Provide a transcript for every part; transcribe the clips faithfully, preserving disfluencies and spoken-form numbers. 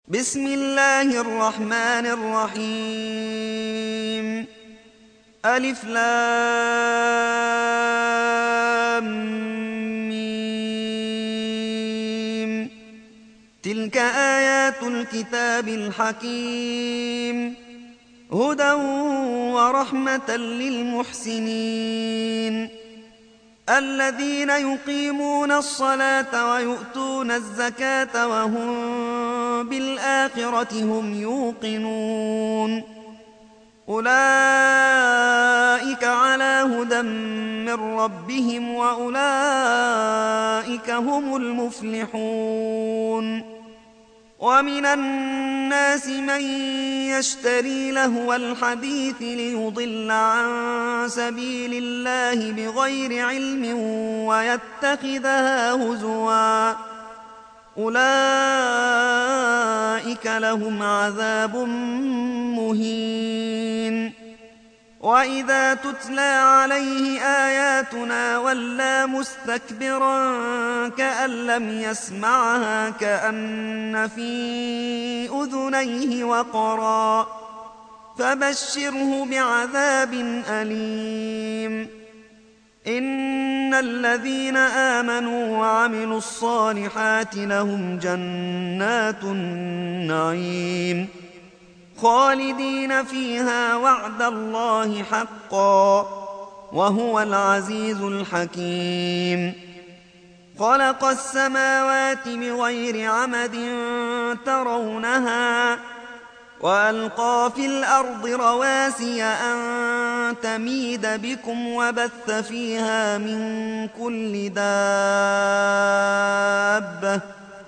بسم الله الرحمن الرحيم. ألف لام ميم. تلك آيات الكتاب الحكيم، هدى ورحمة للمحسنين الذين يقيمون الصلاة ويؤتون الزكاة وهم بالآخرة هم يوقنون. أولئك على هدى من ربهم وأولئك هم المفلحون. ومن الناس من يشتري لهو الحديث ليضل عن سبيل الله بغير علم ويتخذها هزوا، أولئك لهم عذاب مهين. وإذا تتلى عليه آياتنا ولى مستكبرا كأن لم يسمعها كأن في أذنيه وقرا، فبشره بعذاب أليم. إن الذين آمنوا وعملوا الصالحات لهم جنات النعيم خالدين فيها وعد الله حقا، وهو العزيز الحكيم. خلق السماوات بغير عمد ترونها وألقى في الأرض رواسي أن تميد بكم وبث فيها من كل دابة،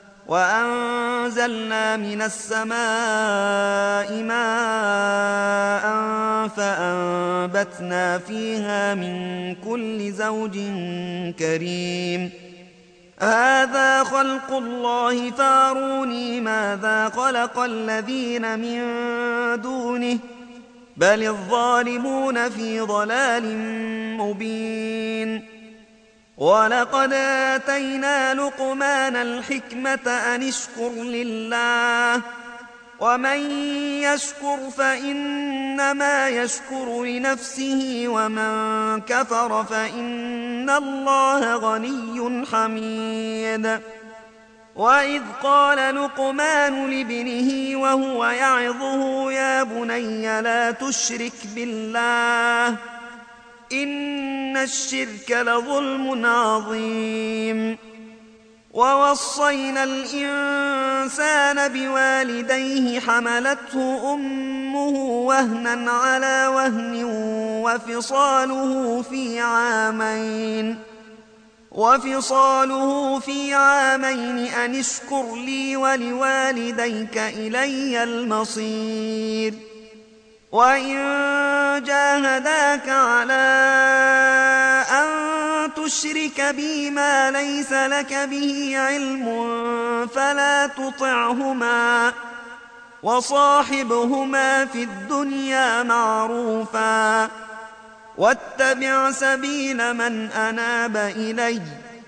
وأنزلنا من السماء ماء فأنبتنا فيها من كل زوج كريم. هذا خلق الله فاروني ماذا خلق الذين من دونه بل الظالمون في ضلال مبين. ولقد آتينا لقمان الحكمة أن اشكر لله، ومن يشكر فإنما يشكر لنفسه ومن كفر فإن الله غني حميد. وإذ قال لقمان لابنه وهو يعظه يا بني لا تشرك بالله إن الشرك لظلم عظيم. ووصينا الإنسان بوالديه حملته أمه وهنا على وهن وفصاله في عامين وفصاله في عامين أن اشكر لي ولوالديك إلي المصير. وإن جاهداك على أن تشرك بي ما ليس لك به علم فلا تطعهما، وصاحبهما في الدنيا معروفا، واتبع سبيل من أناب إلي،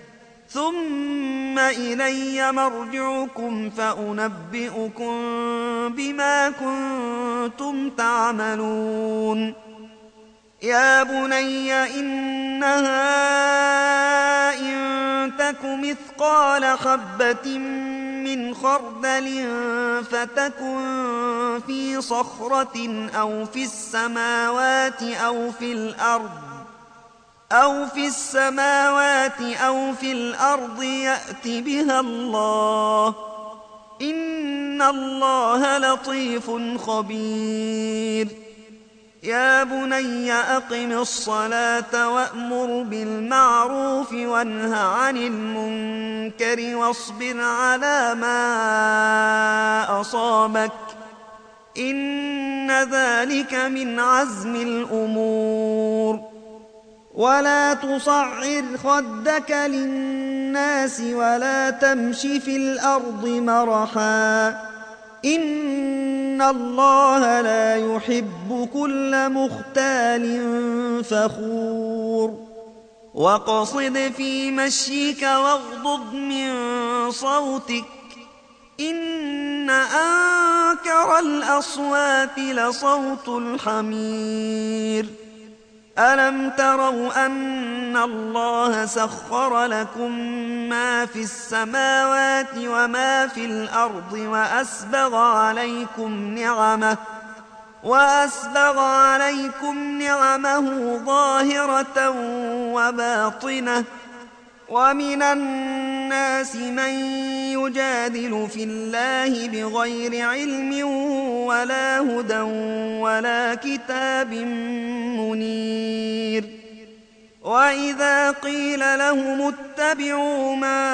ثم إلي مرجعكم فأنبئكم بما كنتم تعملون. يا بني إنها إن تك مثقال حبة من خردل فتكن في صخرة أو في السماوات أو في الأرض أو في السماوات أو في الأرض يأت بها الله، إن الله لطيف خبير. يا بني أقم الصلاة وأمر بالمعروف وانه عن المنكر واصبر على ما أصابك، إن ذلك من عزم الأمور. ولا تصعر خدك للناس ولا تمش في الأرض مرحا، إن الله لا يحب كل مختال فخور. واقصد في مشيك واغضض من صوتك، إن أنت أنكر الأصوات لصوت الحمير ألم تروا أن الله سخر لكم ما في السماوات وما في الأرض وأسبغ عليكم نعمه وأسبغ عليكم نعمه ظاهرة وباطنة ومن الناس من يجادل في الله بغير علم ولا هدى ولا كتاب منير وإذا قيل لهم اتبعوا ما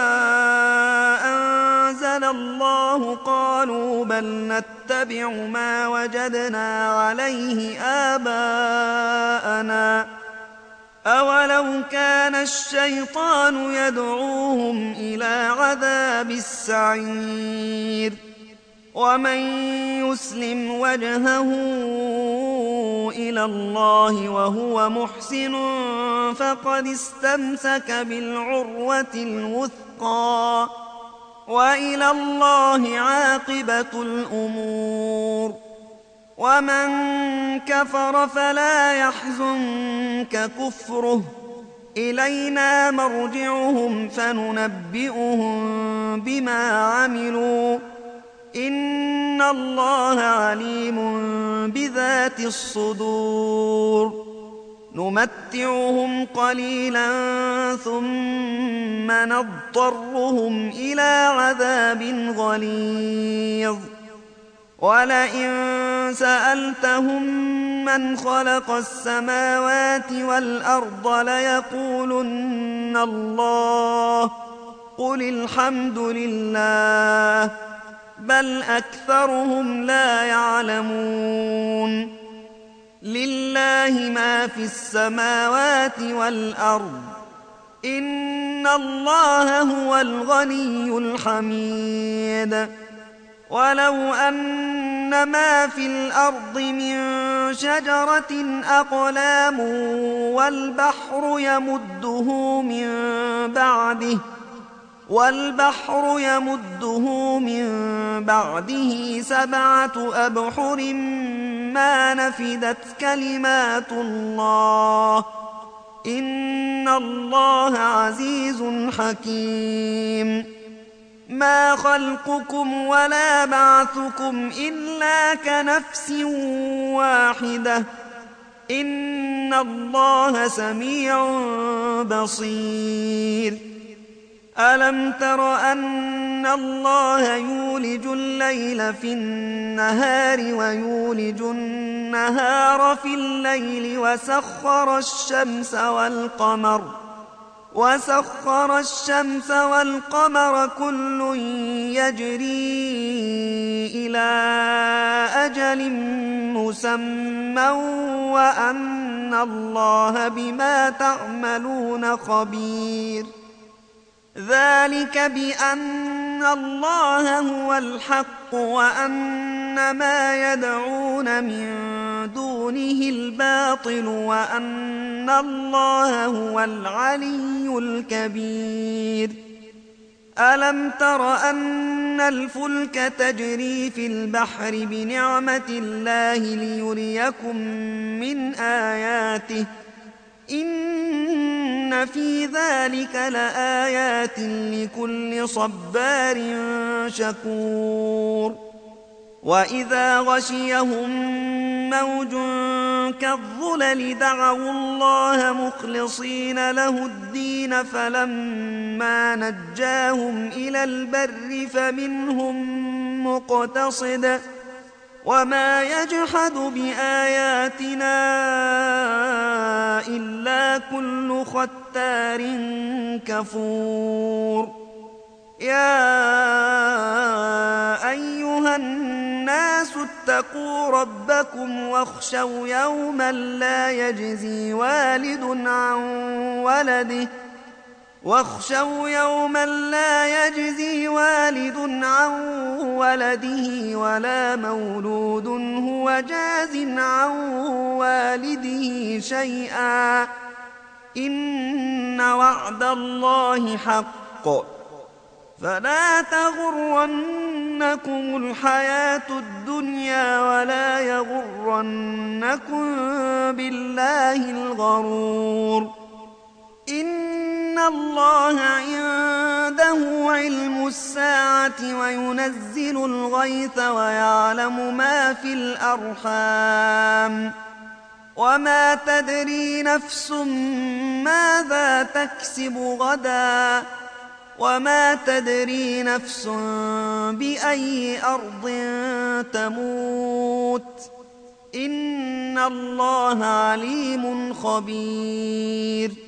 أنزل الله قالوا بل نتبع ما وجدنا عليه آباءنا أولو كان الشيطان يدعوهم إلى عذاب السعير ومن يسلم وجهه إلى الله وهو محسن فقد استمسك بالعروة الوثقى وإلى الله عاقبة الأمور ومن كفر فلا يحزنك كفره إلينا مرجعهم فننبئهم بما عملوا إن الله عليم بذات الصدور نمتعهم قليلا ثم نضطرهم إلى عذاب غليظ ولئن سألتهم من خلق السماوات والأرض ليقولن الله قل الحمد لله بل أكثرهم لا يعلمون لله ما في السماوات والأرض إن الله هو الغني الحميد ولو أن ما في الأرض من شجرة أقلام والبحر يمده من بعده والبحر يمده من بعده سبعة أبحر ما نفدت كلمات الله إن الله عزيز حكيم ما خلقكم ولا بعثكم إلا كنفس واحدة إن الله سميع بصير ألم تر أن الله يولج الليل في النهار ويولج النهار في الليل وسخر الشمس والقمر وسخر الشمس والقمر كل يجري إلى أجل مسمى وأن الله بما تعملون خبير ذلك بأن الله هو الحق وأن ما يدعون من دونه الباطل وأن الله هو العلي الكبير ألم تر أن الفلك تجري في البحر بنعمة الله ليريكم من آياته إن في ذلك لآيات لكل صبار شكور وإذا غشيهم موج كالظلل دعوا الله مخلصين له الدين فلما نجاهم إلى البر فمنهم مقتصد وما يجحد بآياتنا إلا كل ختار كفور يا أيها الناس اتقوا ربكم واخشوا يوما لا يجزي والد عن ولده واخشوا يوما لا يجزي والد عن ولده ولا مولود هو جاز عن والده شيئا إن وعد الله حق فلا تغرنكم الحياة الدنيا ولا يغرنكم بالله الغرور. إن الله عنده علم الساعة وينزل الغيث ويعلم ما في الأرحام وما تدري نفس ماذا تكسب غدا وما تدري نفس بأي أرض تموت إن الله عليم خبير.